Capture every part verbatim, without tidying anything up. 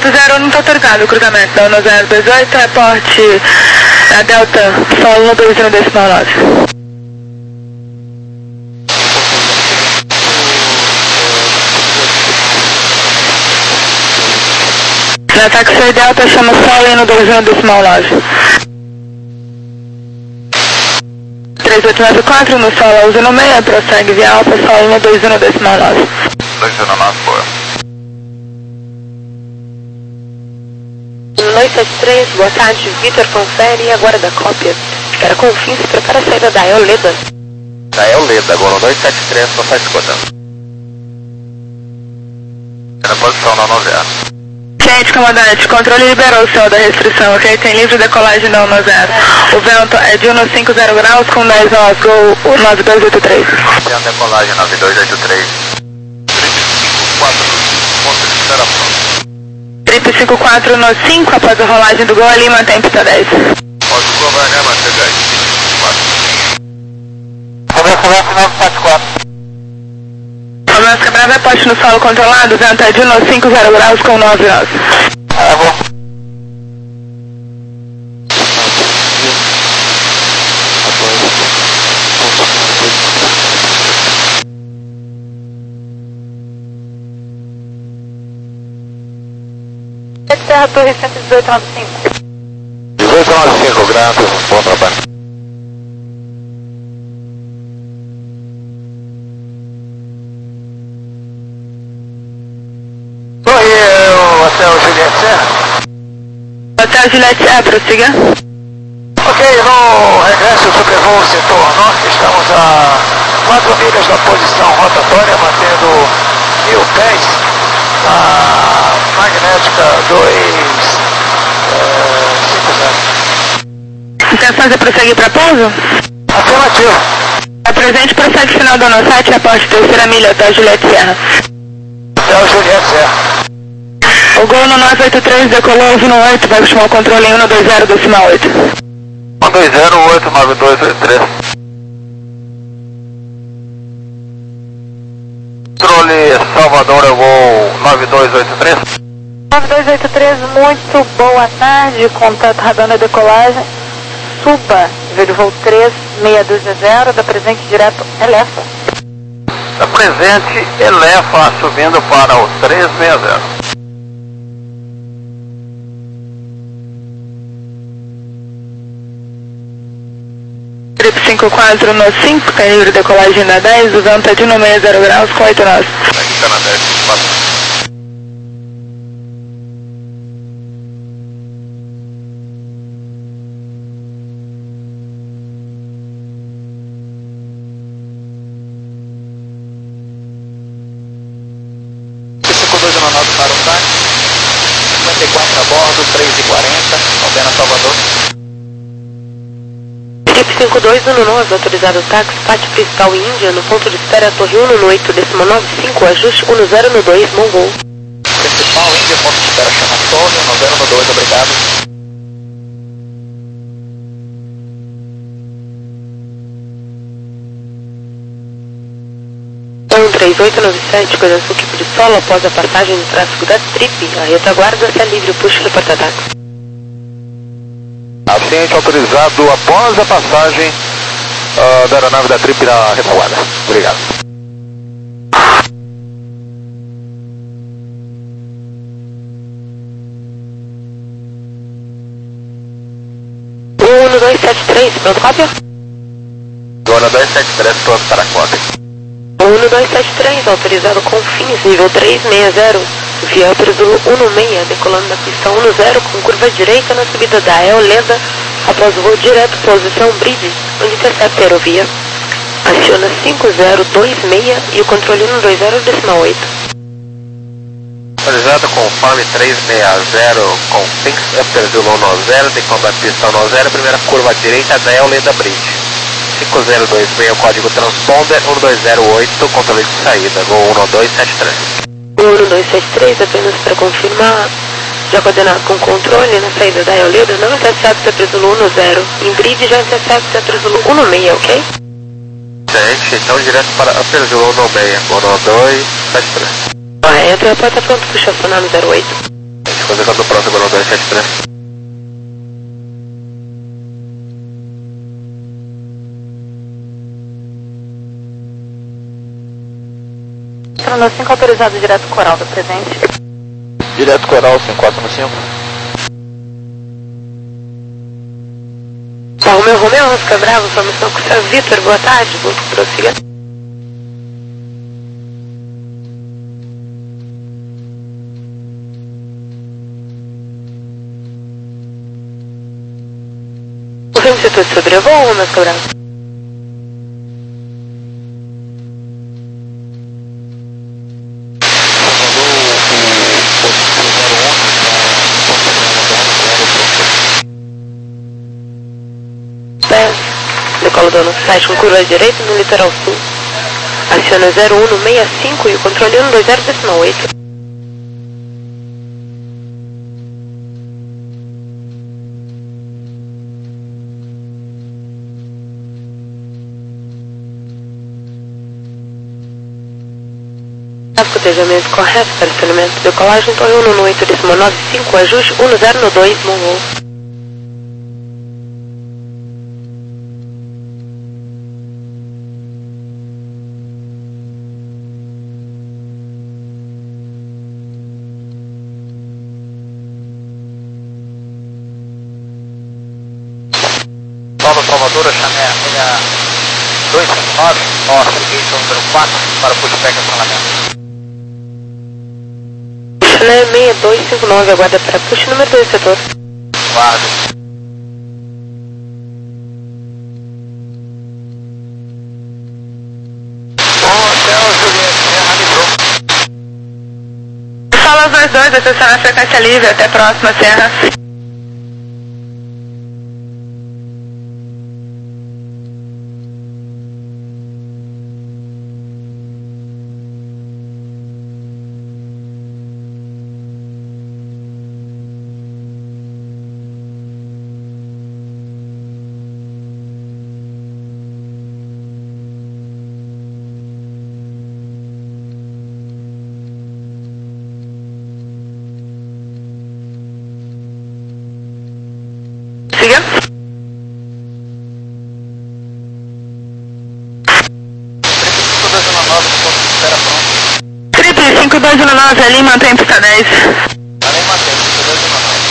oito zero não está autorizado o cruzamento da um zero dois oito, reporte a Delta, solo um dois um decimal nove. Na táxi Delta chama solo um dois um decimal nove. três oito nove quatro no solo usa no meio, prossegue via alfa, solo um dois um decimal nove. dois um nove, boa. dois sete três, boa tarde, Vitor, confere e aguarda a cópia. Espera com o fim, se prepara a saída da Eoleda. Da Eoleda, agora dois sete três, só faz escuta. Na posição não zero. Gente, comandante, controle liberou o céu da restrição, ok? Tem livre decolagem da um zero. O vento é de um cinco zero graus com dez nós, gol nove dois oito três. Tem a decolagem nove dois oito três. cinco quatro, ponto de esperação. Trip cinco quatro no cinco, após a rolagem do gol ali, mantém pista dez. Pode o gol vai, né, manter dez. Começa nove nove sete quatro. Começa Brava é poste no solo controlado, vento é de um cinco zero graus com nove nós. Ah, bom. Terra Torre cento e dezoito nove cinco. dezoito nove cinco, graças, bom trabalho. Oi, o Hotel Juliette Serra. Hotel Juliette Serra, prossiga. Ok, no regresso do sobrevoo setor norte, estamos a quatro milhas da posição rotatória, mantendo mil pés. A magnética dois cinco zero. Intenções é prosseguir para pouso? Afirmativo. Apresente prossegue final do nosso site, aposte terceira milha, Hotel Juliette Serra. Hotel Juliette Serra. O gol no nove oito três decolou um no oito, vai chamar o controle em um dois zero decimal oito. um dois zero oito nove dois oito três. Controle Salvador, eu vou nove dois oito três. nove dois oito três, muito boa tarde, contato radar na decolagem. Suba, veio voo três seis dois zero, da presente direto Elefa. Da presente Elefa, subindo para o três seis zero. Trip cinco quatro no cinco, tem livre decolagem na dez, o vento é de um seis zero graus com oito nós. Aqui está na dez, quatro. Para o táxi, cinquenta e quatro a bordo, três e quarenta, ordena Salvador. Trip cinco dois um nove, autorizado o táxi, pátio principal Índia, no ponto de espera Torre um no oito, décimo nove cinco, ajuste um zero no dois, Mongol. Principal Índia, ponto de espera chama Torre, um zero no dois, obrigado. um três oito nove sete, coordenação equipe de solo após a passagem do tráfego da Trip. A retaguarda se é livre, puxa no porta-ataque. Ascendente autorizado após a passagem uh, da aeronave da Trip na retaguarda. Obrigado. um dois sete três, pronto, cópia? Dona dois sete três, pronto para a cópia. um dois sete três, autorizado com fins, nível três seis zero, via Presulo um seis, decolando da pista um zero com curva direita na subida da Eoleda, após o voo direto, posição Bridge, onde intercepta a aerovia. Aciona cinco zero dois seis e o controle um dois zero decimal oito. Autorizado com Farm três seis zero, com fins, Presulo um zero, decolando da pista um zero, primeira curva direita da Eoleda Bridge. cinco zero dois seis, o código transponder um dois zero oito, controle de saída, gol um dois sete três. um dois sete três, apenas para confirmar, já coordenado com controle na saída da Eoleda, não intercepta a Presulo um zero, em bridge já intercepta a Presulo um seis, ok? Gente, então direto para a Presulo um seis, um dois sete três. Correto, a porta pronto, puxa acionar no zero oito. Gente, fazer conta do próximo no dois sete três. No cinco autorizado direto coral do presente. Direto coral cinco quatro no cinco. Romeu, Romeu, Oscar Bravo, formação com o senhor Vitor, boa tarde, vou prosseguir. O seu setor de sobrevoo, Romeu, Oscar Bravo? Decolo do nosso site com curva direita no litoral sul. Aciona zero um no sessenta e cinco e o controle um dois zero decimal oito. Cotejamento correto para estacionamento. Decolagem torre um no oito decimal nove cinco, ajuste um zero no dois, Monroe. Nova Salvador, chamé a dois cinco nove, nossa, gate número quatro para o pushback acionamento. Chanel seis dois cinco nove, aguarda para push número dois, setor. Guarda. Hotel Juliette, Serra livrou. Fala os dois dois, acessando a frequência livre, até a próxima, Serra. Siga. Triple cinco dois um nove, ali mantém pista dez. Ali mantém, cinco dois um nove.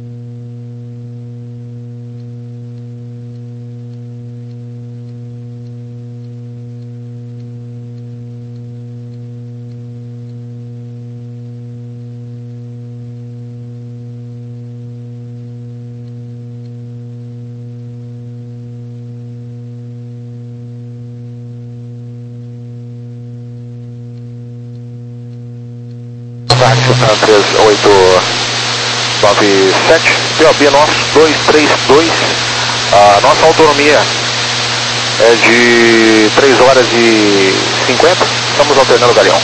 três oito nove sete, P O B nosso dois três dois, a nossa autonomia é de três horas e cinquenta, estamos alternando o galeão.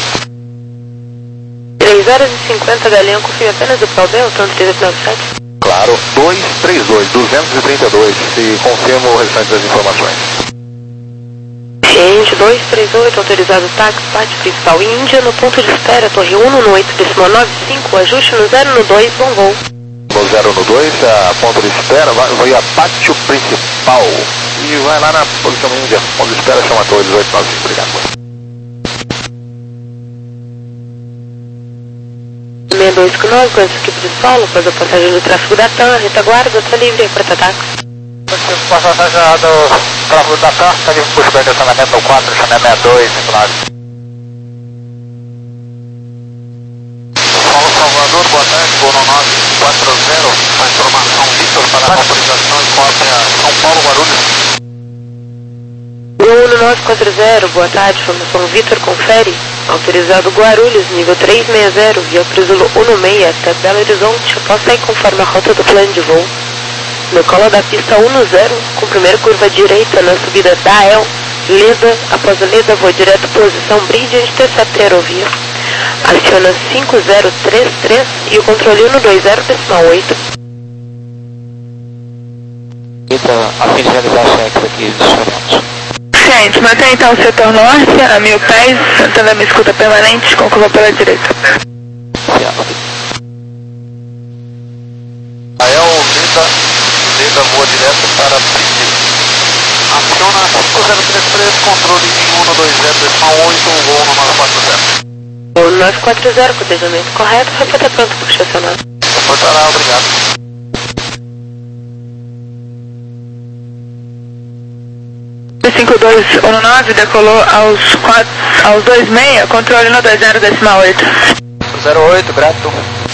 três horas e cinquenta, galeão, confio apenas o P O B, o tanto três nove sete. Claro, dois três dois, duzentos e trinta e dois, e confirmo o restante das informações. Ciente, dois três oito, autorizado táxi, pátio principal Índia, no ponto de espera, torre um no oito decimal nove cinco, ajuste no zero no dois, bom voo. No zero no dois, a ponto de espera, vai, vai a pátio principal, e vai lá na posição Índia, ponto de espera, chama a torre dezoito nove cinco, obrigado. seis dois cinco nove, com essa equipe de solo, após a passagem do tráfego da TAM, retaguarda, está livre, porta táxi. Passagem do tráfego da TAM, está livre pushback acionamento no quatro, chamé sessenta e dois cinco nove. Paulo Salvador, boa tarde, voo no nove quatro zero, a informação Vitor para a autorização e cópia São Paulo, Guarulhos. um no nove quatro zero, boa tarde, formação Vitor, confere, autorizado Guarulhos, nível trezentos e sessenta, via Presulo um no seis até Belo Horizonte, após sair conforme a rota do plano de voo. No colo da pista um no zero, com primeira curva direita na subida da E L, Leda, após a Leda, vou direto posição Bridge, intercepta a aerovia. Aciona cinco zero três três e o controle um no dois zero decimal oito. A fim de realizar a check aqui dos instrumentos. Ciente, mantém então o setor norte a mil pés, mantendo a minha escuta permanente com curva pela direita. Certo. cinco zero três três, controle em um dois zero decimal oito, voo no nove quatro zero. Voo nove quatro zero, com deslizamento correto, reporta pronto para estacionar. Reportará, obrigado. cinco dois um nove decolou aos, quatro, aos dois seis, controle no dois zero decimal oito. zero oito, grato.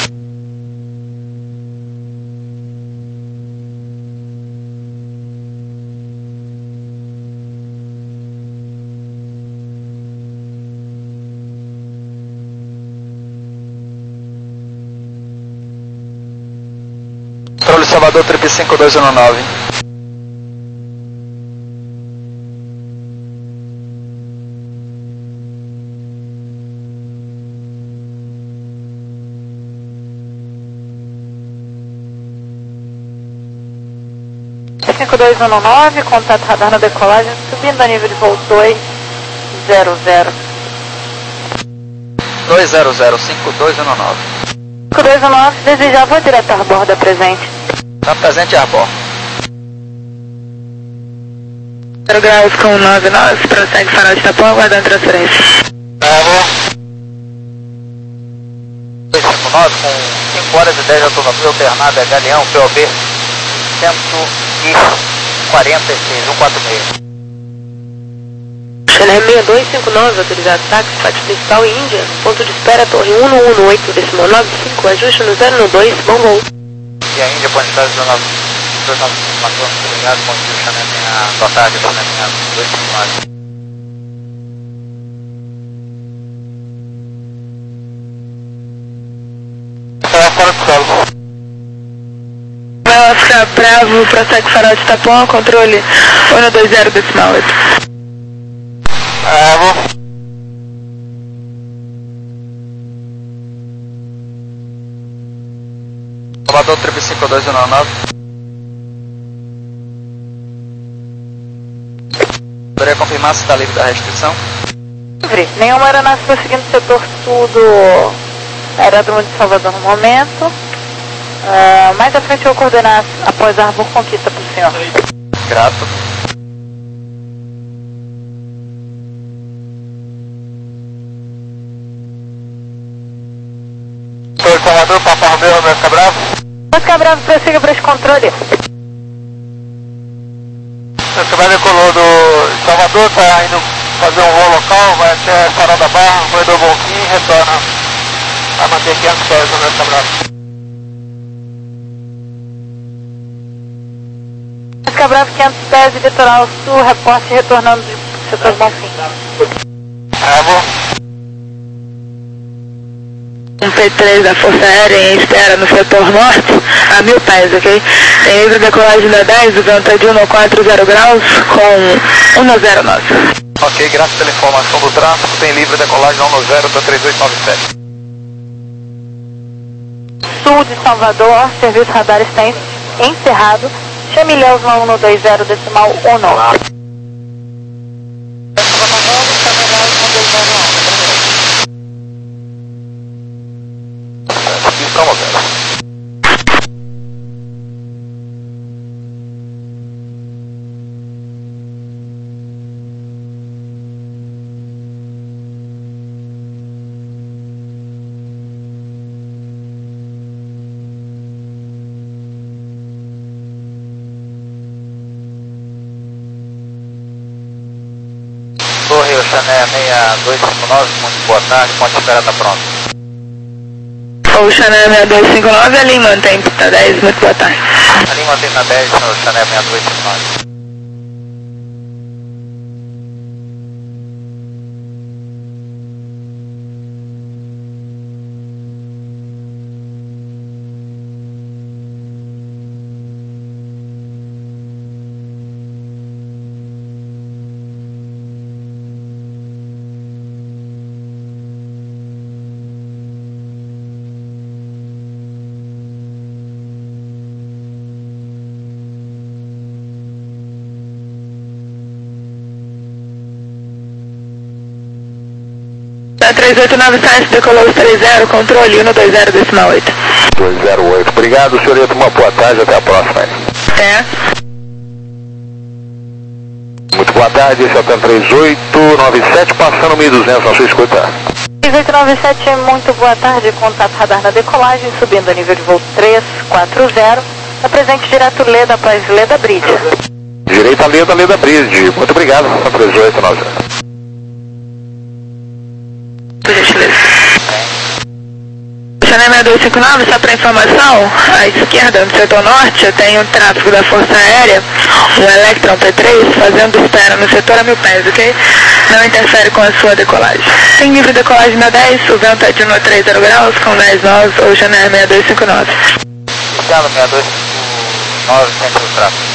Controle Salvador, trip cinco dois um nove. cinco dois um nove, contato radar na decolagem, subindo a nível de voo dois zero zero. dois zero zero, cinco dois um nove. cinco dois um nove, deseja voo direto a borda presente. Está presente, Arbor. zero graus com nove nove, prossegue farol de Tapão, aguardando transferência. Arbor. dois cinco nove, com cinco horas e dez de autonomia, alternada, é Galeão, P O B cento e quarenta e seis, cento e quarenta e seis. Channel seis dois cinco nove, autorizado táxi, faixa principal e Índia, ponto de espera, torre um um oito, decimal nove cinco, ajuste no zero dois, bom voo. E a Índia, ponto de espera, dezenove, dezenove, obrigado, ponto de Channel seis, boa tarde, Channel seis dois cinco nove. É, fora do solo. Oscar Bravo, prossegue farol de Tapão, controle um dois zero decimal oito. Bravo. Salvador, trip cinco dois um nove. Poderia confirmar se está livre da restrição? Livre. Nenhuma aeronave prosseguindo setor sul do aeródromo de Salvador no momento. Uh, mais à frente eu vou coordenar após a Arbor Conquista para o senhor. Grato. Sou Salvador, Papa Romeu, Oscar Bravo. Oscar Bravo, prossiga para esse controle. Oscar Bravo decolou do Salvador, está indo fazer um voo local, vai até Farol da Barra, corredor Bonfim, retorna a manter quinhentos pés no Oscar Bravo. Oscar Bravo, quinhentos pés de litoral sul, reporte retornando do setor Bonfim. Bravo. Um P três da Força Aérea em espera no setor norte, a mil pés, ok? Tem livre decolagem da dez, o vento é de um quatro zero graus com um zero nove. Ok, graças pela informação do tráfego, tem livre decolagem um zero para três oito nove sete. Sul de Salvador, serviço radar está encerrado. Chame Leus no um dois zero decimal um nove. Torre Oceané seis dois cinco nove, muito boa tarde, ponte de espera está pronto. Oceané seis dois cinco nove, ali mantém pista dez, muito boa tarde. Ali mantém na dez, Oceané seis dois cinco nove. três oito nove sete, decolou os três zero, controle um dois zero decimal oito. dois zero oito, obrigado, senhorita, uma boa tarde, até a próxima. É. Muito boa boa tarde, esse é o hotel três oito nove sete, passando mil e duzentos na sua escuta. três oito nove sete, muito boa tarde, contato radar na decolagem, subindo a nível de voo três quatro zero, apresente direto Leda após Leda Bridge. Direita Leda, Leda Bridge, muito obrigado, três oito nove sete. Por gentileza. Chanel seis dois cinco nove, só para informação, à esquerda, no setor norte, eu tenho um tráfego da Força Aérea, um Electron P três, fazendo espera no setor a mil pés, ok? Não interfere com a sua decolagem. Tem livre decolagem na dez, o vento é de um a três zero graus, com dez nós, ou Chanel seis dois cinco nove. Obrigado, seis dois cinco nove, centro do tráfego.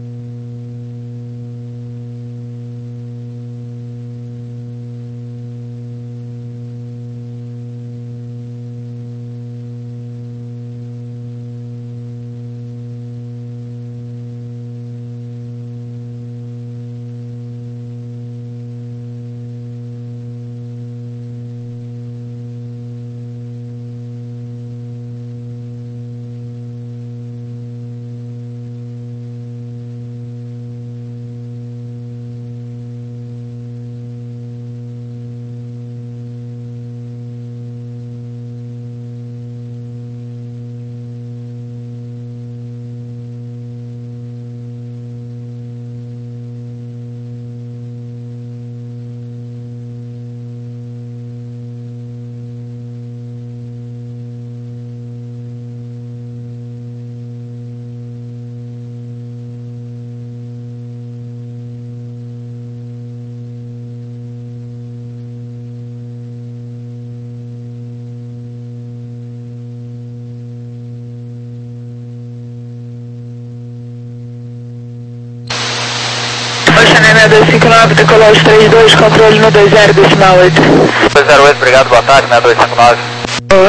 seis dois cinco nove, decolagem três dois, controle no dois zero, decimal oito. dois zero oito, obrigado, boa tarde, seis dois cinco nove. Boa.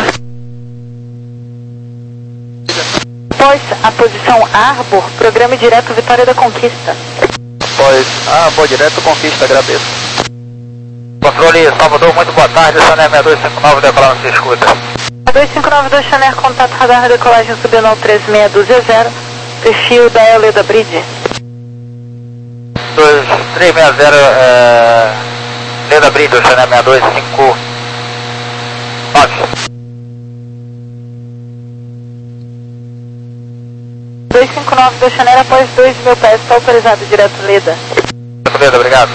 Após a posição Arbor, programa direto Vitória da Conquista. Após, ah, vou direto, conquista, agradeço. Controle Salvador, muito boa tarde, Chanel seis dois cinco nove, decolando se escuta. seis dois cinco nove do Chanel, contato radar na decolagem subindo ao três seis dois zero, perfil da Eoleda Bridge. três seis zero, é, Leda Bridge, Chanel seis dois cinco nove. dois cinco nove do Chanel após dois mil pés, está autorizado direto Leda. Leda, obrigado.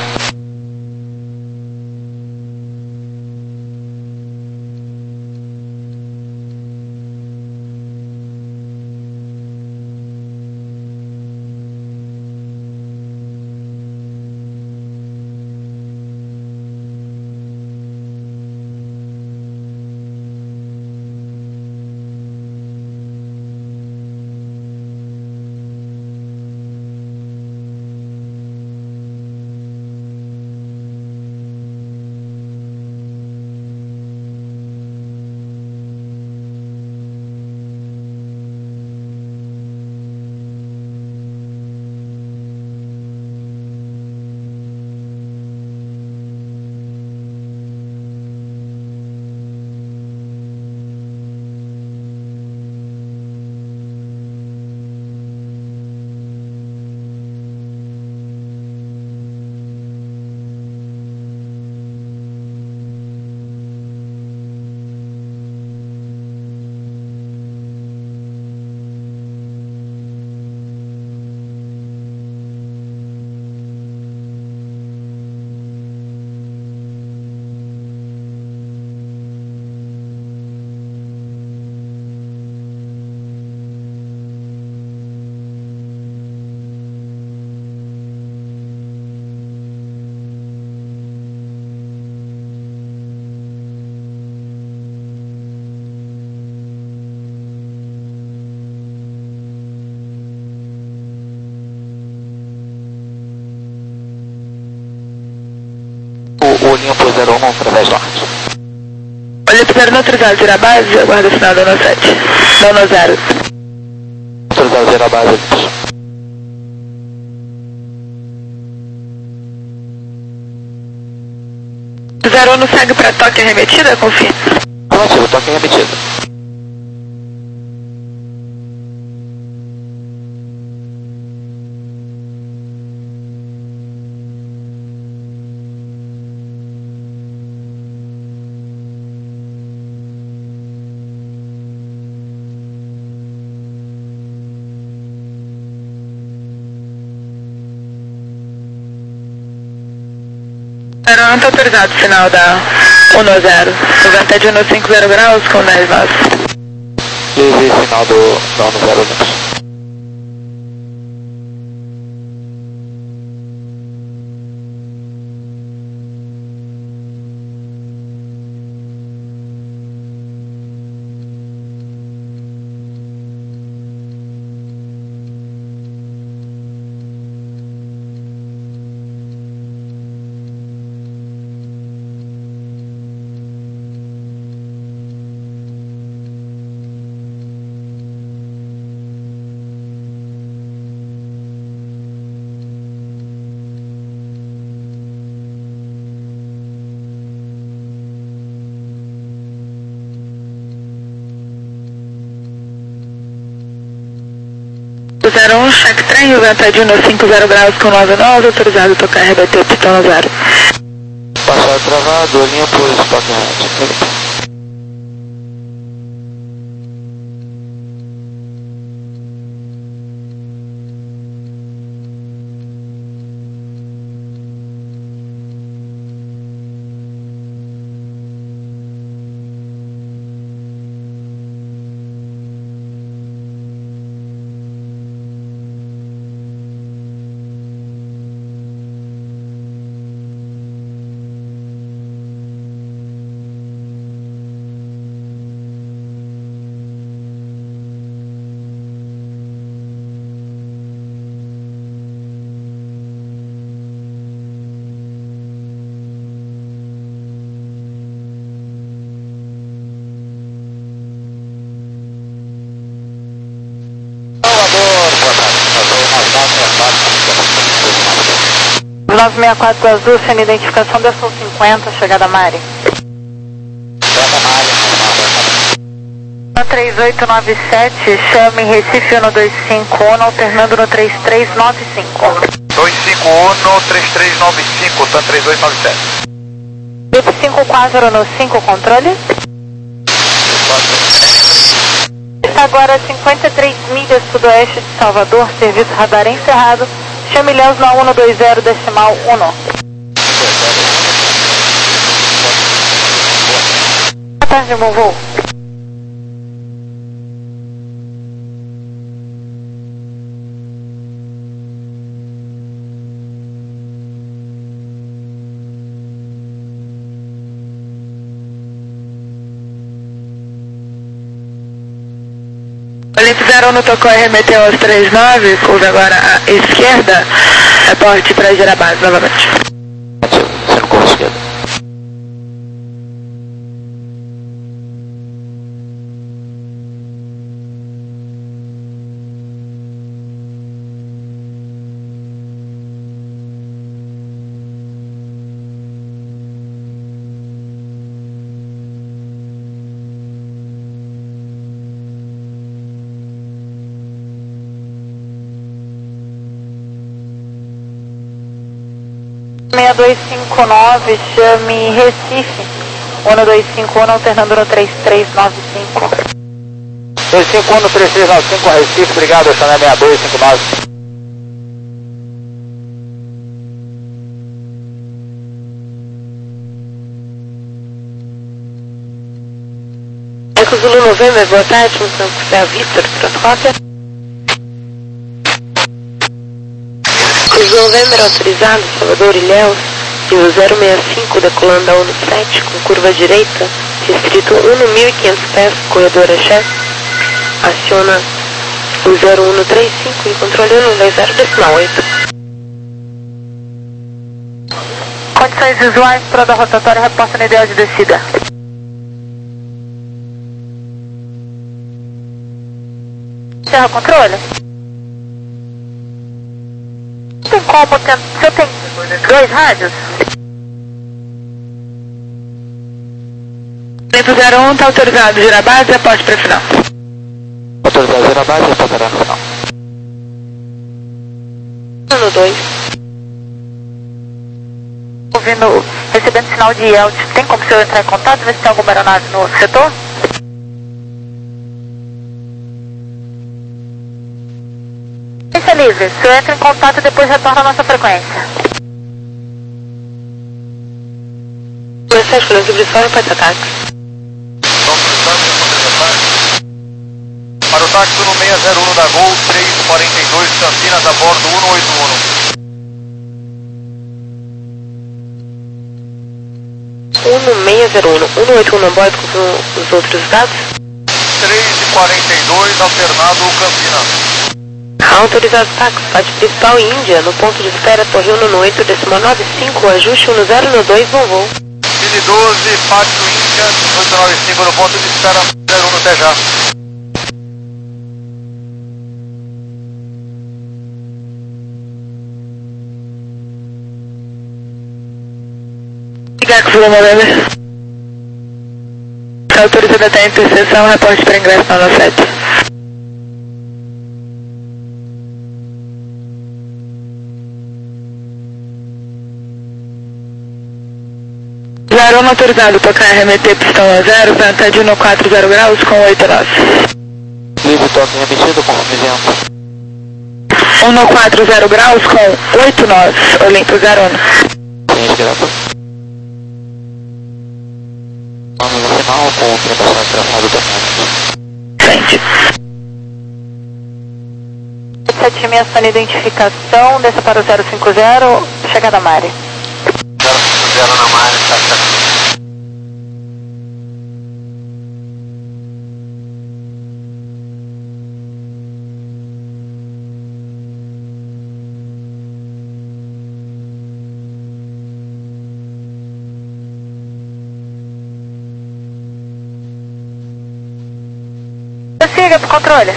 O limpo zero um para dez norte. Olha para zero autorizado, zero a base, aguarda o sinal da no sete. Da no zero. Autorizado zero a base. zero um não segue para toque arremetida, confia? Relativo, toque arremetida. Não está autorizado o sinal da um zero. noventa de um cinco zero graus com dez nove. E esse sinal do, da um zero Linux. zero um, check trem, noventa de um cinco zero graus com nove nove, autorizado a tocar R B T, pistão zero. Passar travado, linha por estoque reto. nove seis quatro Azul, sem identificação da Sul cinquenta, chegada Mari. três oito nove sete, chame Recife um dois cinco um, alternando no três três nove cinco. dois cinco um, três três nove cinco, tá três oito nove sete. Grupo cinco quatro no cinco, controle. Está agora a cinquenta e três milhas sudoeste de Salvador, serviço radar encerrado. Chame Ilhéus na um dois zero decimal um. Boa tarde, meu voo. Olimpo zero um no tocou R M T onze trinta e nove, curva agora à esquerda, reporte para Girabás novamente. Sendo curva esquerda. seis dois cinco nove, chame Recife um dois cinco um, alternando no três três nove cinco. dois cinco um, três três nove cinco, Recife, obrigado, eu chamei seis dois cinco nove. Eco Zulu November, boa tarde, no campo Serra Victor, Transcópia. Zulu November autorizado, Salvador Ilhéus, nível zero seis cinco, decolando a um sete, com curva direita, restrito um mil e quinhentos pés, corredor axé. Aciona o zero um três cinco e controle um dois zero decimal oito. Condições visuais para da rotatória, reporta no ideal de descida. Encerra controle. Tem como, tem, se eu tenho dois rádios? Olimpo zero um está autorizado, Girabás, reporte para final. Autorizado Girabás, reportará no final. Ano dois. Ouvindo, recebendo sinal de I E L T, tem como o senhor entrar em contato, ver se tem alguma aeronave no setor? Pista livre, o senhor entra em contato e depois retorna a nossa frequência. sete, falando que Bristol reparte ataques. Para o táxi no seis zero um da Gol três quarenta e dois, Campinas, a bordo um oito um. um seis zero um, um oito um a bordo com os outros dados? três quarenta e dois, alternado Campinas. Autorizado táxi, parte principal Índia, no ponto de espera Torre um oito, décima nove cinco, ajuste um zero um dois, bom voo. Cine doze, pátio Índia, oito nove cinco, no ponto de espera zero um, até já. Jackson November. Autorizada até a interseção, reporte para ingresso na nove sete. zero um autorizado, tocar R M T pistão a zero, venta de um quatro zero graus com oito nove. Livre toque remetido, conforme vento. um quatro zero graus com oito nove, Olimpo zero um. Sim, direto. Vamos no final com o ultrapassagem travado da frente. Frente. sete seis, sua identificação, desça para o zero cinco zero, chegada a Mari. zero cinco zero na Mari, tá certo. Siga pro controle.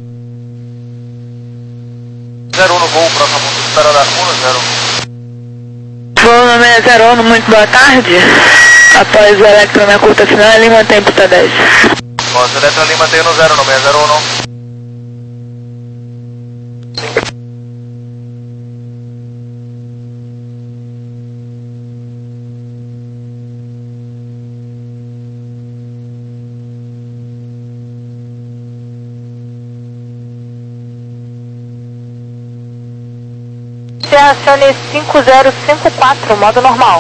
zero um no voo, próximo ponto de espera da um zero. Voo no seis zero um, muito boa tarde. Após o Electron na curta final, ele mantém pista dez. Após o Electron ali mantém no zero, no seis zero um não. Acione cinco zero cinco quatro, modo normal.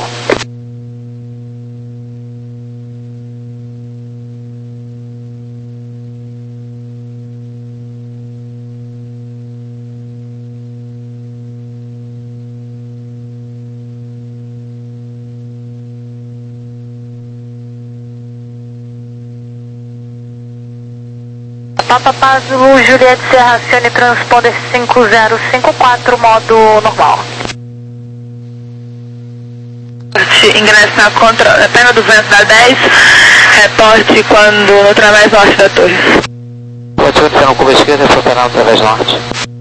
Papa Paz Zulu Juliette Serra, acione transponder cinco zero cinco quatro, modo normal. Ingressar contra a perna do vento da dez, reporte quando no través norte da torre. Pode acontecer no curva esquerda e propelar no través norte.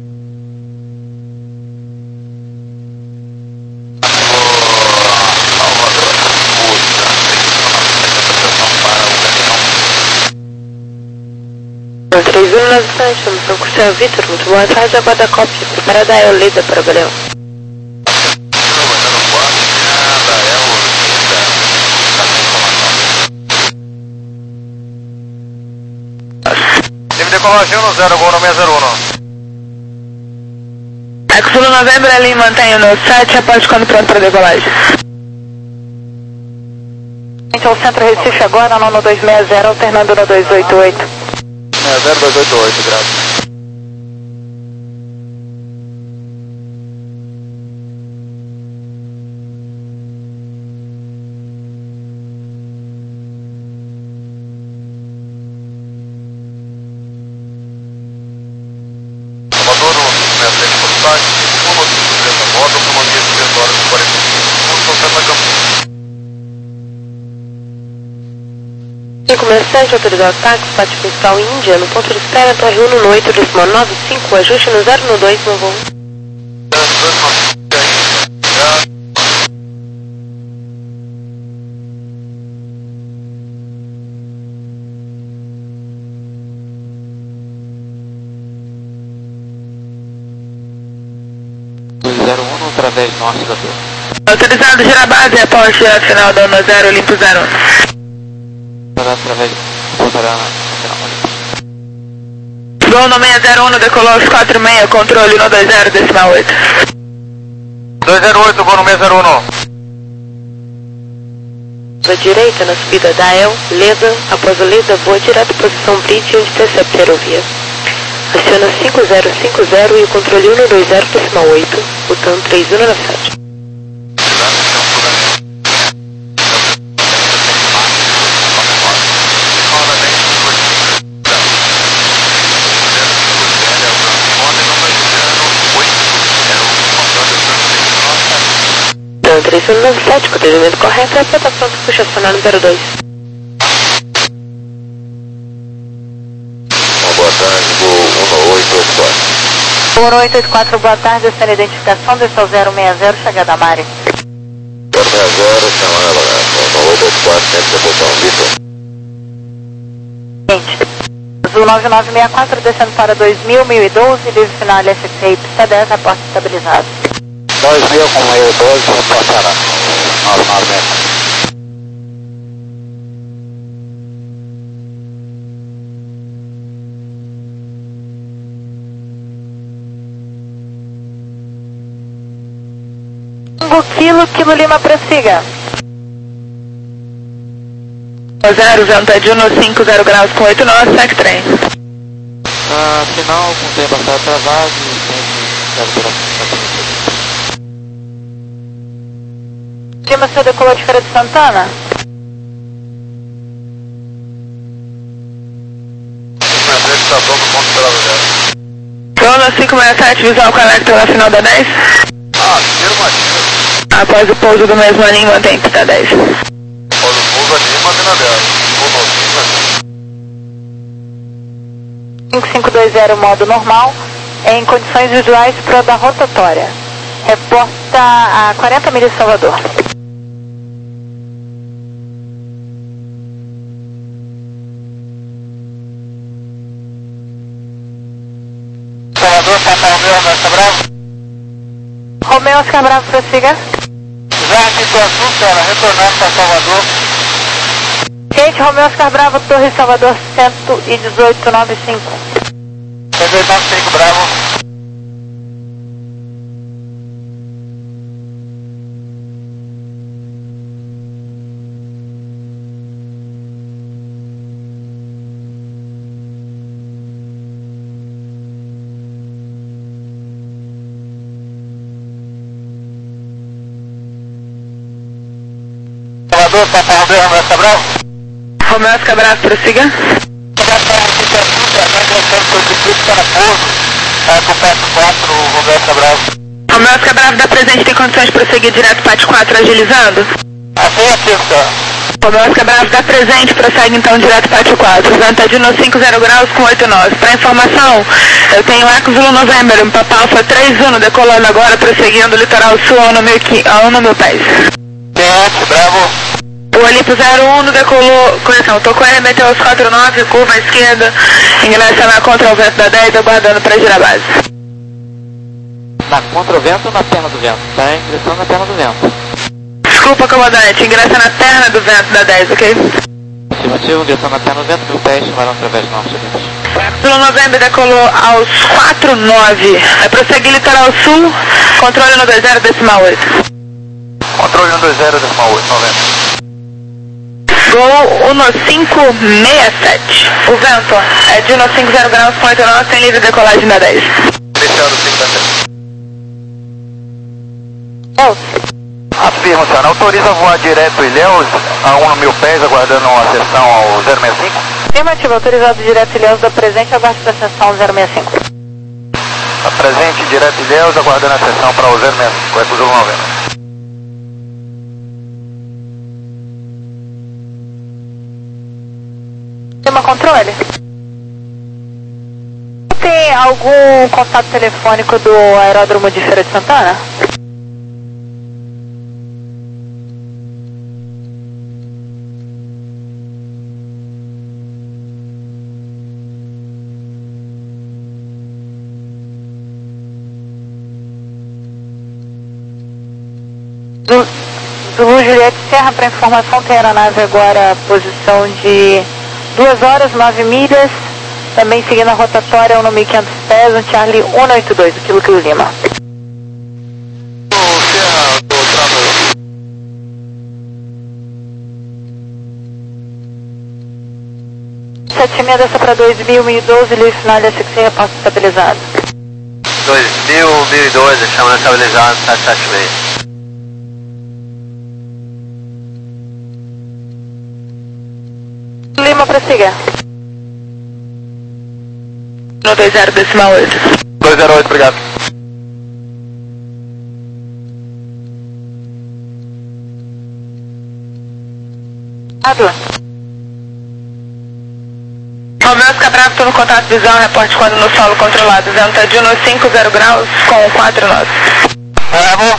três um nove sete, São Cristóvão Vitor, muito boa tarde, aguarda a cópia, preparada a Eolida para o Baleão. Teve decolagem no zero, voo no seis zero um não. Exulo Novembro, ali mantém no sete, após quando pronto para decolagem. Gente, ao centro Recife agora, no dois seis zero, alternando no dois oito oito. seis zero dois oito oito, graças. Salvador, minha frente por site, um cinco três a bordo, autonomia de três horas e quarenta e cinco minutos, ao centro da Campinas. cinco seis sete, autorizado táxi, parte principal Índia, no ponto de espera Torre um oito, décima nove cinco, ajuste no zero um dois, no voo. zero um no través norte da torre. Autorizado girar base, após girar final da um zero, limpo zero um. Através de Pontarana, Voo no seis zero um, decolou aos quatro seis, controle no dois zero, decimal oito. dois zero oito, voo no seis zero um não. curva direita na subida da El, Leda, após o Leda, voa direto posição Bridge, onde intercepta a aerovia. Aciona cinco zero cinco zero e o controle cento e vinte decimal oito, botão três um nove sete. três um nove sete, com atendimento correto, está pronto, puxa acionar número dois. Boa tarde, voo um oito oito quatro. um oito oito quatro, boa tarde, essa é a identificação do zero seis zero, chegada a Mari. zero seis zero, chamada um oito oito quatro, centro de botão, Vitor. Seguinte, Azul nove nove seis quatro, descendo para dois mil, mil e doze, livre final L S C Y P dez, a porta estabilizada. dois mil com meio doze, vamos passar a nove nove seis. Quilo, Kilo Lima, prossiga. zero, vento de um cinco zero graus com oito nove, segue trem. Ah, final, com o tempo bastante atrasado e tem que Lima, você decolou de Feira de Santana? Zona cinco seis sete, visual com Electron na final da dez. Ah, primeiro Matinho. Após o pouso do mesmo aninho, mantém pista dez. Após o pouso ali, mantém na dez. cinco cinco dois zero, modo normal, em condições visuais para da rotatória. Reporta a quarenta milhas de Salvador. Salvador, Papa Romeu, Oscar Bravo. Romeu, Oscar Bravo, prossiga. Já aqui do Azul, cara, retornando para Salvador. Gente, Romeu, Oscar Bravo, Torre Salvador, cento e dezoito, noventa e cinco. cento e noventa e cinco, Bravo. Salvador, Papa Romeu, Romeu, Oscar Bravo. Romeu, Oscar Bravo, prossiga. Romeu, Oscar Bravo, da presente tem condições de prosseguir direto P A T quatro, agilizando? Assim, ativo, senhor. Romeu, Oscar Bravo, da presente, prossegue então direto P A T quatro, vento de um cinco zero graus com oito nove. Para informação, eu tenho Eco Zulu November, Papa Alfa três um, decolando agora, prosseguindo litoral sul a um mil pés. Ciente, Bravo. O Olimpo zero um decolou, correção, tocou R M T aos quatro nove, curva à esquerda, ingressa na contra o vento da dez, aguardando para girar a base. Na contra o vento ou na perna do vento? Está ingressando na perna do vento. Desculpa, comandante, ingressa na perna do vento da dez, ok? Afirmativo, ingressando na perna do vento, mil pés, chamarão através do norte adiante. Zulu November decolou aos quatro nove, é prosseguir litoral sul, controle no dois zero decimal oito. Controle um dois zero decimal oito, noventa. Gol um cinco seis sete. O vento é de um cinco zero graus com oito nove, tem livre decolagem da dez. Fechado, cinco Ilhéus. Afirma, senhora. Autoriza voar direto Ilhéus a um mil pés, aguardando a sessão ao zero seis cinco? Afirmativo, autorizado direto Ilhéus da presente, aguarde para a sessão zero seis cinco. A presente direto Ilhéus, aguardando a sessão para o zero seis cinco, Eco Zulu noventa. Tema controle? Tem algum contato telefônico do aeródromo de Feira de Santana? Zulu Juliette Serra, para informação, tem aeronave agora a posição de duas horas, nove milhas, também seguindo a rotatória, um mil e quinhentos pés, um Charlie um oito dois, Kilo Kilo Lima. sete seis, desça para dois mil, mil e doze, livre final de S X, reposto estabilizado. dois mil, mil e doze, chamando estabilizado, sete sete seis. Lima, prossiga. No dois zero decimal oito. dois zero oito, obrigado. Adla. Romeu Cabral, estou no contato visão, reporte quando no solo controlado. Vento de no cinco zero graus com quatro nós. Bravo.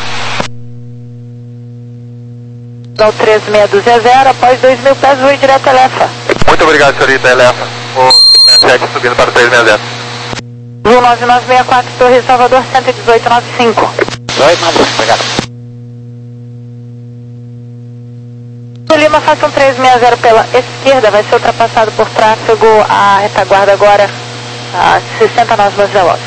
Ao três seis dois zero, após dois mil pés, voo direto a Elefa. Muito obrigado, senhorita Elefa. O segue subindo para o três seis zero. Voo nove nove seis quatro, Torre Salvador, cento e dezoito, nove cinco. dois nove, obrigado. Lima, faça um três seis zero pela esquerda, vai ser ultrapassado por tráfego a retaguarda agora a sessenta nós mais velozes.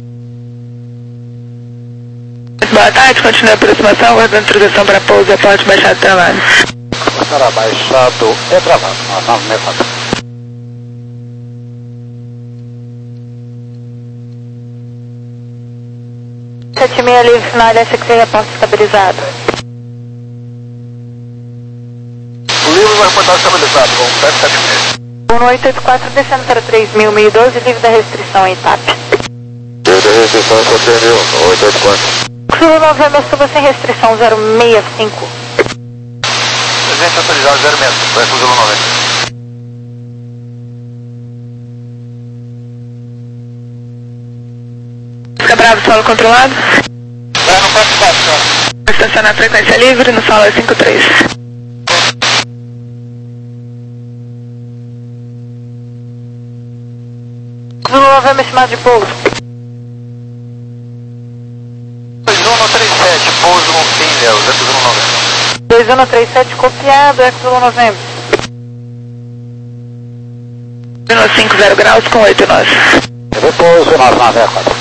Boa tarde, continue a aproximação, aguardando introdução para pouso e aporte baixado travado. Será baixado e travado, nove nove seis quatro. sete seis, livre final de S X, reporte estabilizado. O livro vai reportar estabilizado, com sete sete seis. um oito oito quatro, descendo para três mil, mil e doze, livre da restrição em T A P. Livre da restrição, só tem um, oito oito quatro. Sul Novembro, suba sem restrição, zero seis cinco. Presente autorizado, zero seis cinco, vai para o Zulu noventa. Bravo, solo controlado. Vai no quatro quatro, senhor. Estacionar frequência livre no solo cinco três. Zulu Novembro, estimado de pouso. dois um três sete, pouso no fim, Léo, zero Zulu noventa. dois um três sete, copiado, Ex Zulu Novembro. No cinco zero graus com oito nós. Repouso, nove nove quatro.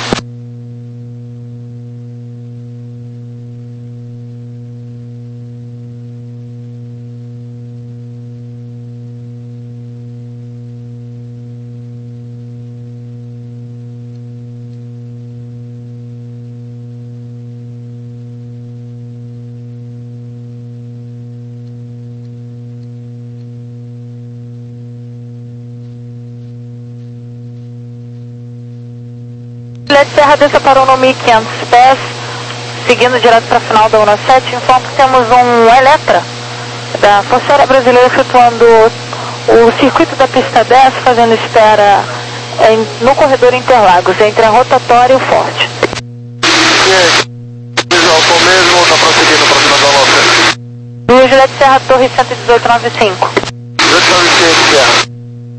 Juliette Serra, desça para o mil e quinhentos pés, seguindo direto para a final da UNA sete, informo que temos um Eletra da Força Aérea Brasileira efetuando o circuito da pista dez, fazendo espera em, no corredor Interlagos, entre a rotatória e o forte. E aí? Visual, com mesmo ou está prosseguindo para cima da nossa? Do Juliette Serra, Torre cento e dezoito, nove cinco. dezoito nove cinco, Serra.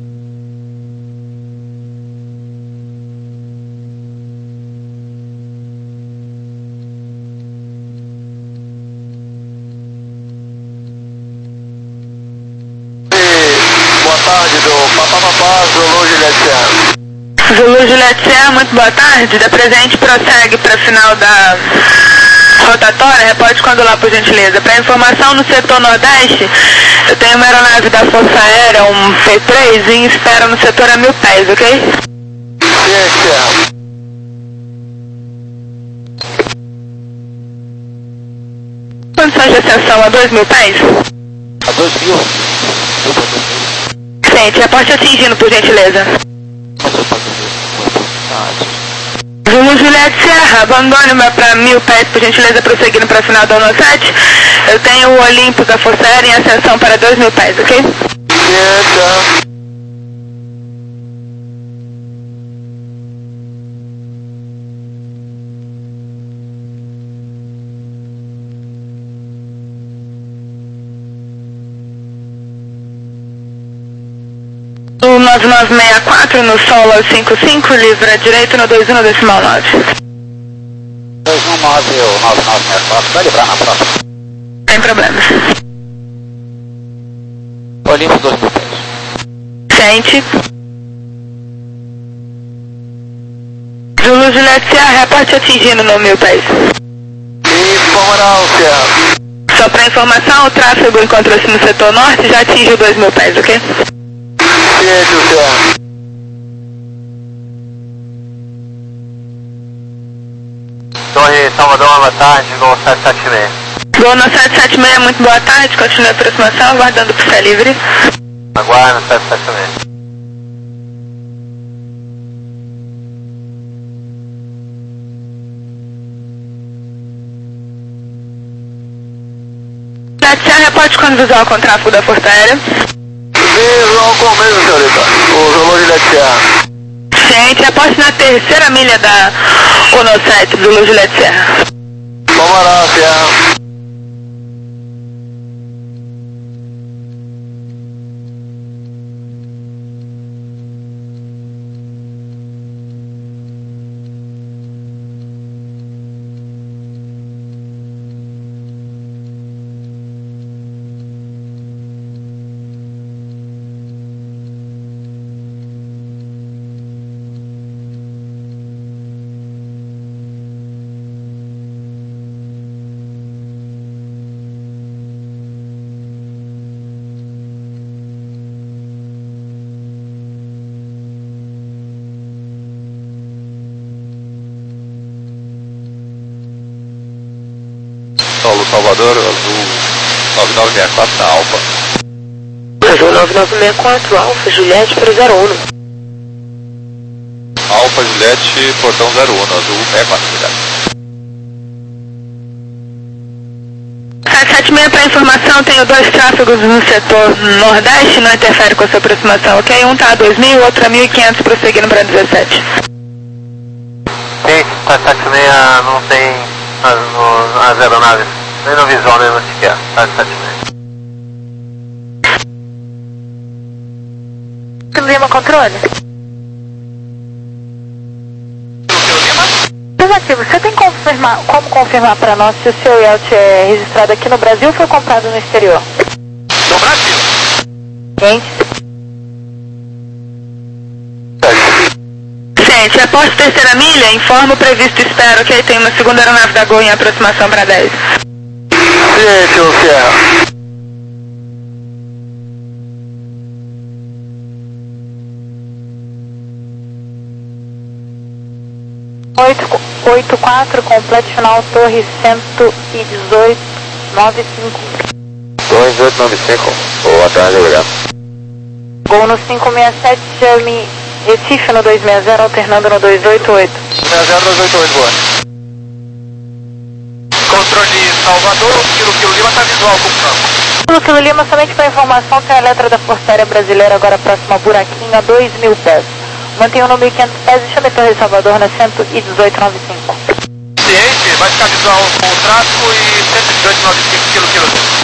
Do Papapá, Zulu Juliette Serra. Zulu Juliette Serra, muito boa tarde. Da presente prossegue para a final da rotatória. Reporte quando lá, por gentileza. Para informação, no setor nordeste, eu tenho uma aeronave da Força Aérea, um P três, em espera no setor a mil pés, ok? Sim, Serra. Condições de ascensão a dois mil pés? A dois mil. Sente, reporte atingindo, por gentileza. Zulu Juliette Serra, abandone para mil pés, por gentileza, prosseguindo para a final da UNA sete. Eu tenho o Olimpo da Força Aérea em ascensão para dois mil pés, ok? Sim, O nove nove seis quatro no solo ao cinco cinco, livre à direita no dois um decimal nove. dois um nove, o nove nove seis quatro, vai livrar na próxima. Sem problemas. Olimpo dois mil pés. Sente. Zulu Juliette Serra, reporte atingindo no mil pés. Informará, Serra. Só para informação, o tráfego encontrou-se no setor norte e já atingiu dois mil pés, ok? Ciente, Luciano. Torre Salvador, boa tarde, Gol sete sete seis. Gol no sete sete seis, muito boa tarde, continue a aproximação, aguardando pista livre. Aguarda sete sete seis. Serra, pode quando visual com tráfego da Força Aérea. Visual com mesmo, senhorita. O Zulu Juliette Serra. Gente, aposte na terceira milha da Ono sete, Zulu Juliette Serra. Vamos lá, Serra. Solo Salvador, azul nove nove seis quatro na Alfa. Azul nove nove seis quatro, Alfa Juliette para zero um. Alfa Juliette, portão zero um, azul sessenta e quatro, obrigado. sete sete seis para informação, tenho dois tráfegos no setor nordeste, não interfere com a sua aproximação, ok? Um tá a dois mil, outro a mil e quinhentos, prosseguindo para dezessete. Sim, sete sete seis não tem as, no, as aeronaves, nem no visual mesmo sequer, sete sete seis. Lima, controle. Positivo, você tem confirmar, como confirmar para nós se o seu Yacht é registrado aqui no Brasil ou foi comprado no exterior? No Brasil. Gente. Gente, após terceira milha, informo o previsto espero, ok? Tem uma segunda aeronave da Gol em aproximação para dez. Ciente, Luciano. oito quatro, completo final, torre cento e dezoito, nove cinco. dois oito nove cinco, boa tarde, obrigado. Gol no cinco seis sete, Jeremy Recife no dois seis zero, alternando no dois oito oito. seis zero dois oito oito, boa. Controle Salvador, Kilo Kilo Lima está visual com o campo. Kilo Kilo Lima, somente para informação, tem a letra da Força Aérea Brasileira agora próxima a Buraquinho a dois mil pés. Mantenha no mil e quinhentos pés e chame a Torre Salvador na cento e dezoito nove cinco. Ciente, vai ficar visual com o tráfego e cento e dezoito nove cinco, Kilo Kilo Lima.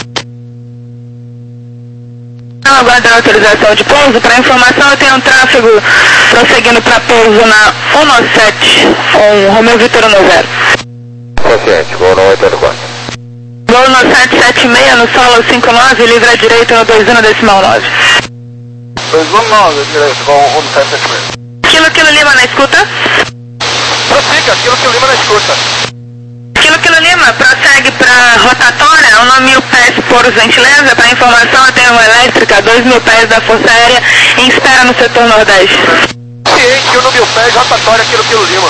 Aguardando a autorização de pouso, para informação eu tenho um tráfego prosseguindo para pouso na Ono sete, com Romeo Vitor no zero. Consciente, gol no oito oito quatro. Gol no sete sete seis, no solo cinco nove, livre à direita no dois um decimal nove. dois um nove, direito, com o sete sete seis. Kilo Kilo Lima na escuta. Prossiga, Kilo Kilo Lima na escuta. Kilo Kilo Lima, prossegue para rotatória, um mil pés por gentileza. Para informação, eu tenho uma elétrica, dois mil pés da Força Aérea, em espera no setor nordeste. Ciente, um mil pés, rotatória, Kilo Kilo Lima.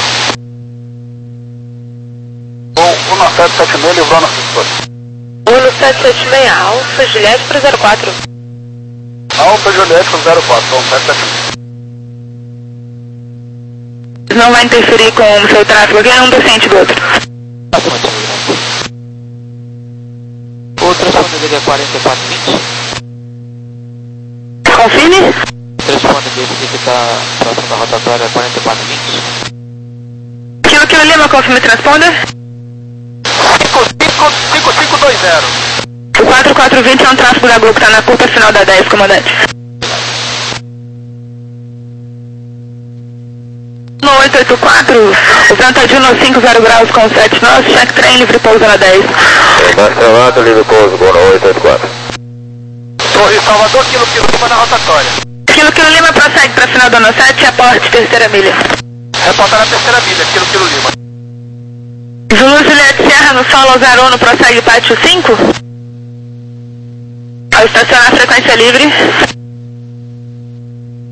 Bom, um sete sete seis, livrou na escuta. Uno sete sete seis, Alfa Juliette para zero quatro. Alfa Juliette com zero quatro, bom, sete sete seis. Não vai interferir com o seu tráfego, aqui é um decente do outro. O transponder dele é quarenta e quatro vinte. Confirme. O transponder dele que está próximo da rotatória é quarenta e quatro vinte. Kilo Kilo Lima, confirme transponder. cinco cinco cinco dois zero. O quatro quatro dois zero é um tráfego da Gol que está na curva final da dez, comandante. No oito oito quatro, o vento é de no cinco zero graus com sete nós, check train, livre pouso na dez. Barcelona, livre pouso, gol no oito oito quatro. Torre Salvador, Kilo Kilo Lima na rotatória. Kilo Kilo Lima prossegue para final do ano sete, aporte terceira milha. Reportar na terceira milha, Kilo Kilo Lima. Zulu Juliette Serra no solo zero um, prossegue pátio cinco. Ao estacionar, frequência livre.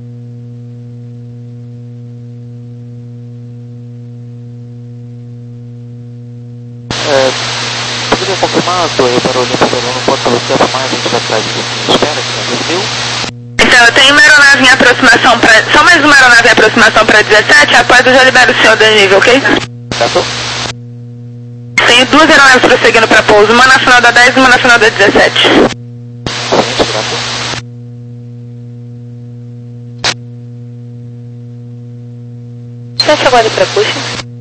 Não pode pelo tempo mais, a gente vai atrás de espera, que é dois mil. Então, eu tenho uma aeronave em aproximação para... Só mais uma aeronave em aproximação para dezessete, após eu já libero o senhor do nível, ok? Certo? Tenho duas aeronaves prosseguindo para pouso, uma na final da dez e uma na final da dezessete. Excelente, grato. Fecha agora para push.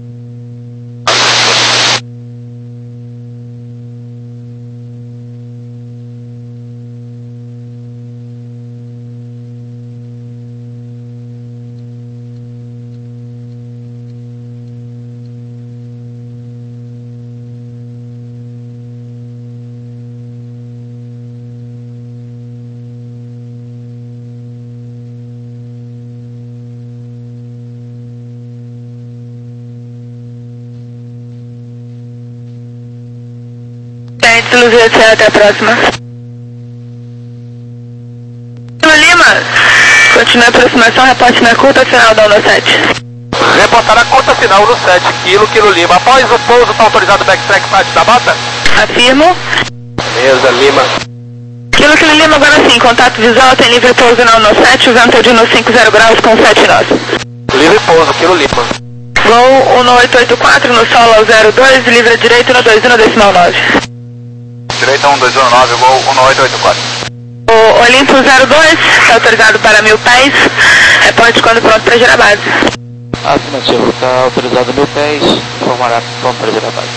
Luz verde, até a próxima. Lima, continua a aproximação, reporte na curta final da Uno sete. Reportar a curta final no sete, Kilo, Kilo Lima. Após o pouso, está autorizado o backtrack parte da bata? Afirmo. Beleza, Lima. Kilo, Kilo Lima, agora sim, contato visual, tem livre pouso na Uno sete, o vento é de Uno cinco zero graus com sete nós. Livre pouso, Kilo Lima. Gol Uno oito oito quatro no solo ao zero dois, livre direito no dois um decimal nove. Direita um dois um nove, gol um oito oito quatro. O Olimpo zero dois, está autorizado para mil pés, reporte quando pronto para girar base. Afirmativo, está autorizado mil pés, informará pronto para girar base.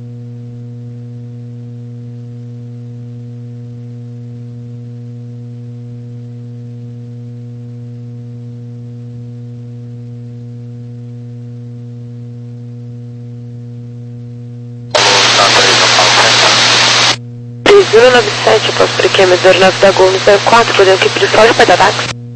zero nove sete, após prequema zero nove da Gol no zero quatro, podemos que pedir só de pedalax.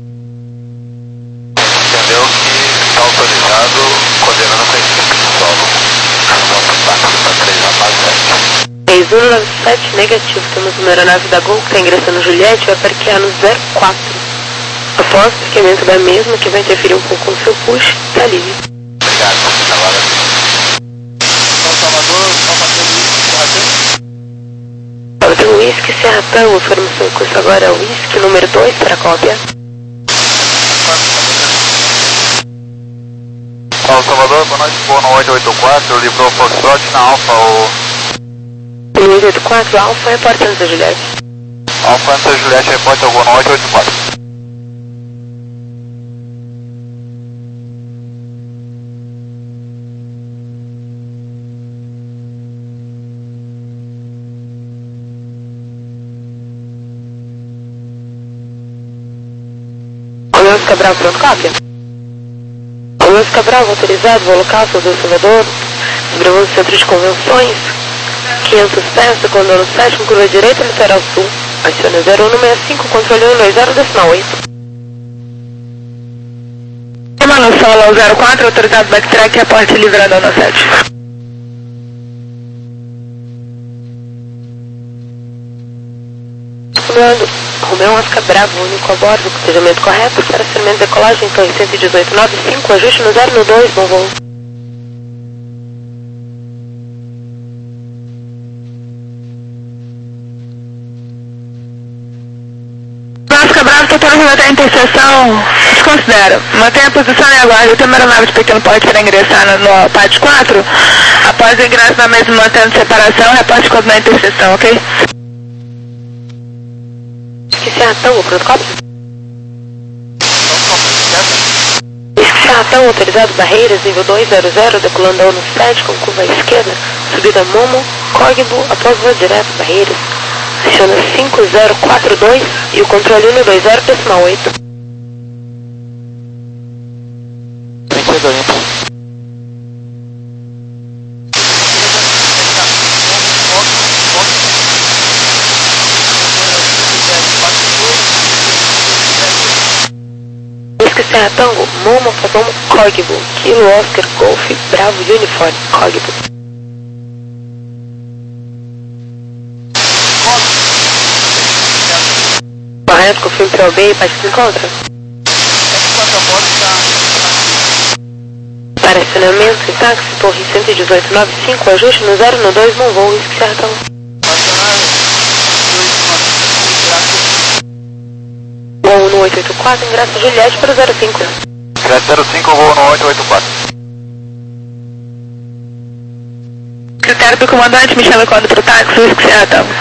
Entendeu que está autorizado, coordenando com a equipe de solo. Nosso táxi para três na base sete. três um nove sete, negativo, temos uma aeronave da Gol que está ingressando Juliette, vai parquear no zero quatro. Após o esquecimento da mesma, que vai interferir um pouco com o seu push, está livre. Obrigado, agora sim. São Salvador, Salvador, Tem o Whisky Serratão, informação com isso agora é o Whisky número dois para cópia. São Salvador, boa noite, voo no oito oito quatro, livrou Foxtrot na Alfa, o... No oito oito quatro, Alfa, reporta Santa Juliette. Alfa Santa Juliette, reporta o voo no oito oito quatro. Alonso Cabral, pronto, cópia. Alonso Cabral, autorizado, voo local, São Salvador, gravando no centro de convenções, quinhentos pés, secundando no sete, com curva direita, litoral sul, aciona zero um no sessenta e cinco, controle um dois zero, decimal oito. Mano, solo ao zero quatro, autorizado backtrack, reporte livrado ao Uno sete. Comando, Romeu Oscar Bravo, único a bordo, cotejamento correto, estacionamento de decolagem, torre cento e dezoito nove cinco, ajuste no zero no dois, bom voo. Oscar Bravo, tentando até a interseção, desconsidera. Mantenha a posição e aguarde. Tem uma aeronave de pequeno porte para ingressar no, no P A D quatro. Após o ingresso na mesma mantendo separação, reporte quando na interseção, ok? Serratão, o protocolo? Serratão, autorizado, barreiras, nível dois zero zero, decolando a Uno sete com curva à esquerda, subida Momo, Cogbo, após voo direto, barreiras, aciona cinco zero quatro dois e o controle um dois zero, decimal oito. vinte e dois. Serratão, Momo, Fatomo, Cogbo, Kilo, Oscar, Golf, Bravo, Uniforme, Cogbo. Correto, confirme P O B e parte se encontra. Para acionamento e táxi, torre cento e dezoito nove cinco, ajuste no zero no dois, bom voo, Serratão. oito oito quatro, ingresso Juliette para o zero cinco. Ingresso zero cinco, voo no oito oito quatro. Critério do comandante, me chama quando pro táxi, isso que você tá.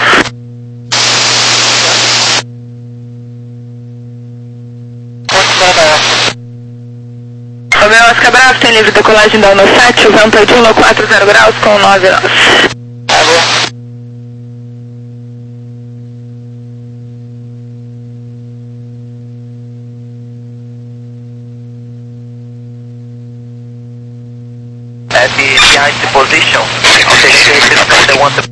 Romeu Oscar Bravo, tem livre decolagem da Uno sete, o vento é de um quatro zero graus com nove nós. Alô? At the behind the position, authenticated from the one to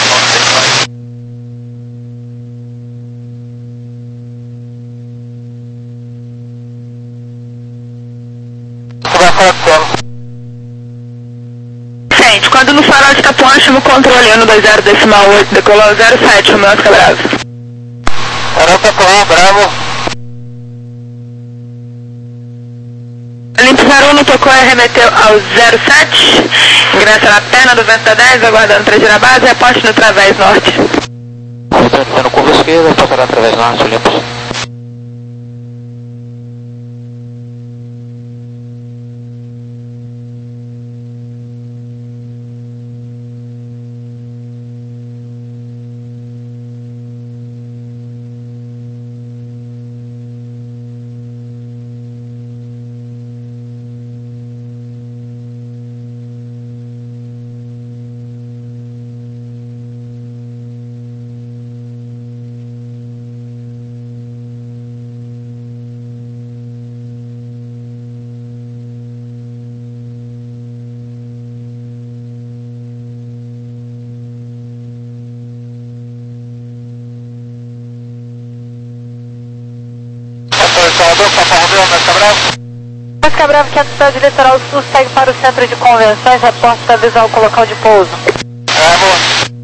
Gente, quando no farol de Itapuã, chama o controle um dois zero decimal oito, decolou zero sete, Romeu Oscar Bravo. Farol Itapuã, Bravo. Limpo zero um, tocou e remeteu ao zero sete, ingressa na perna do vento da dez, aguardando para girar a base e aposte no través norte. Entrando curva esquerda, passará através norte, Olympus. Salvador, Papa Romeu, Oscar Bravo. Oscar Bravo, quinhentos pés de litoral sul, segue para o centro de convenções, reporte para avisar o local de pouso. É, boa.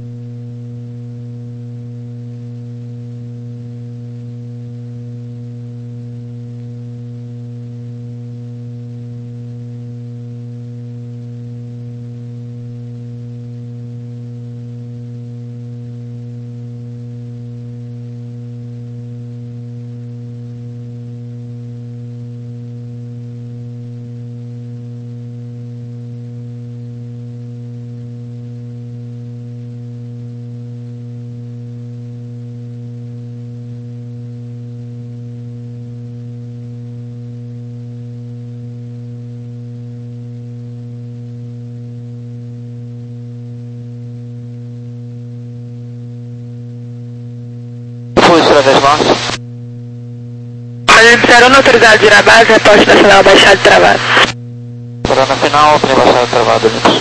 Através norte. Limpo zero um, autorizado a girar a base, reporte nacional baixado travado. Parada final, trem baixado travado, Olympus.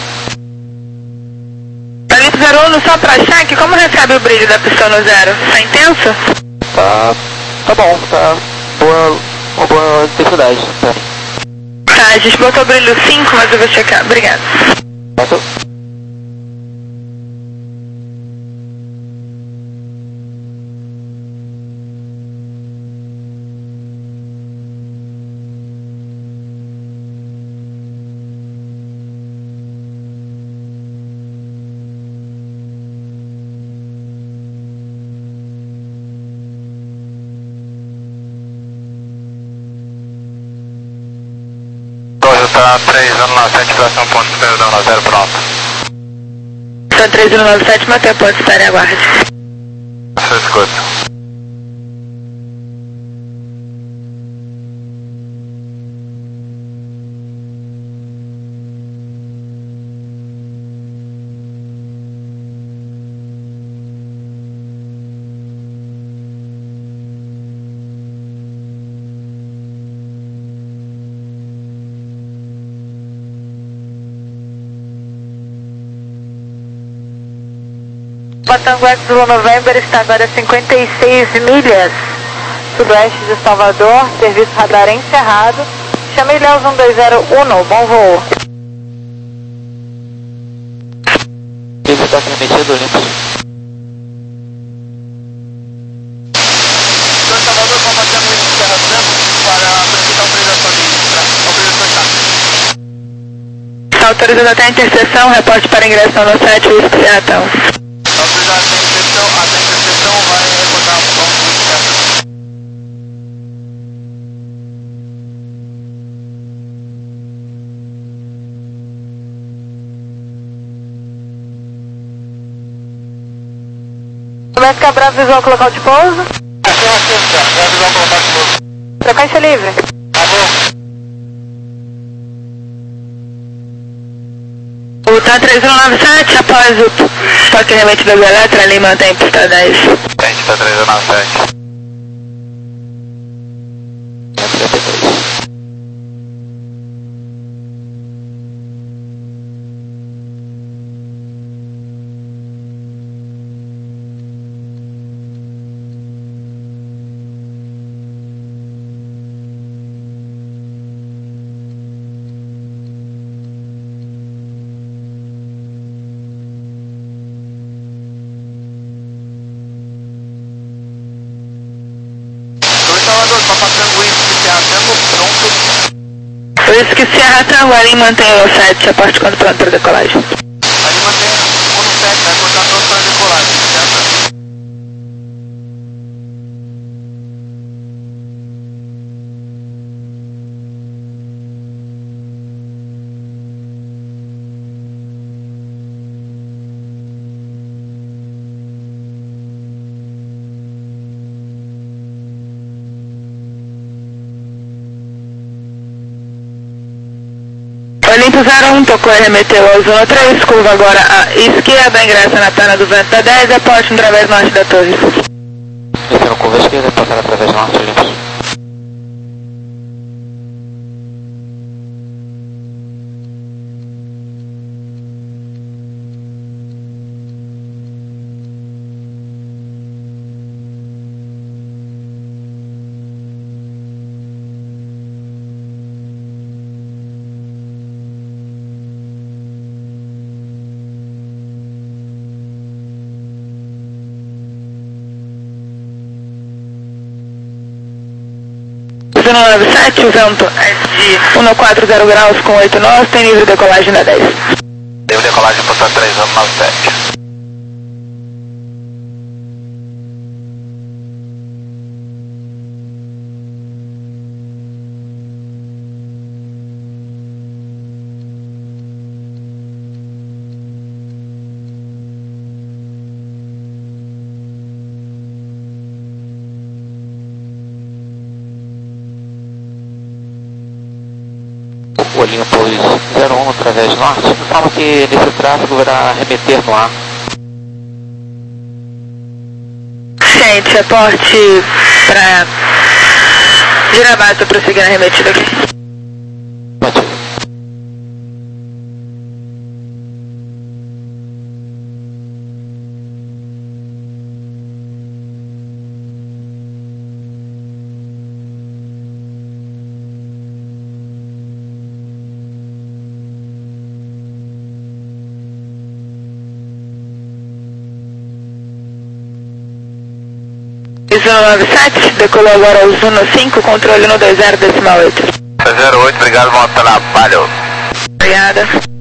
Limpo zero um, só para cheque, como recebe o brilho da pista no zero? Tá intenso? Tá, tá bom, tá boa, uma boa intensidade. Tá. Tá, a gente botou o brilho cinco, mas eu vou checar. Obrigado. Passou. Tá três um nove sete, fração ponto espera da um zero, pronto. Tá três um nove sete, matei a ponte espera e aguarde. Só escuta. Tango X do November está agora a cinquenta e seis milhas sudoeste de Salvador, serviço radar encerrado. Chama Ilhéus um dois zero um, bom voo. Ele está remetido, Olympus. Então, Salvador, combatendo o Terra do Vento para apresentar a autorização de autorização de Está autorizado até a interseção, reporte para ingressão no sete, o Esquiatão. autorizar a interseção, a interseção vai reportar o ponto de Hotel Bravo, visual com local de pouso. Aqui, aqui, é a visão do local de pouso. Frequência livre. Tá bom. O T A três um nove sete, após o toque remete do Eletra, ali mantém pista dez. Frente, T A três um nove sete. Salvador, tá passando o índice Serra Tango pronto. Por isso que Serra Tango ali mantém o sete, aporte quando pronto para decolagem. Ali mantém o no sete, vai cortar pronto para decolagem, certo? Olimpo zero um, tocou e remeteu ao zona três, curva agora à esquerda, ingressa na perna do vento da dez e aporte no través norte da torre. Descendo curva esquerda, passar através norte, Olimpo. zero nove sete, o vento é de cento e quarenta graus com oito nós, tem livre decolagem na dez. Livre decolagem para T A três um nove sete. O Olimpo zero um através norte, informa que nesse tráfego irá remeter no ar. Gente, aporte para Girabato, prosseguir na remetida aqui. Batido. zero nove sete, decolou agora o Zuno cinco, controle no dois zero decimal oito. zero oito, obrigado, bom trabalho. Obrigada.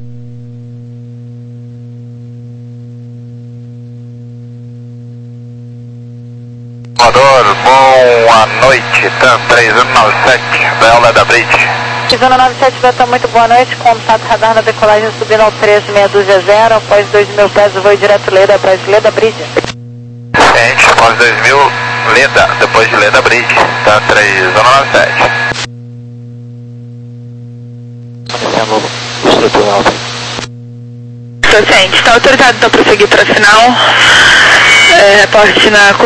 Salvador, boa noite, T A três um nove sete, da Eleda Bridge. Zona nove sete, Delta, muito boa noite. Contato radar na decolagem subindo ao três meia dúzia zero. Após dois mil pés, o voo direto Leda, após Leda Bridge. Gente, após dois mil, Leda, depois de Leda Bridge, T A três um nove sete. Descendo estrutural. Docente, está autorizado então prosseguir para final. É, reporte na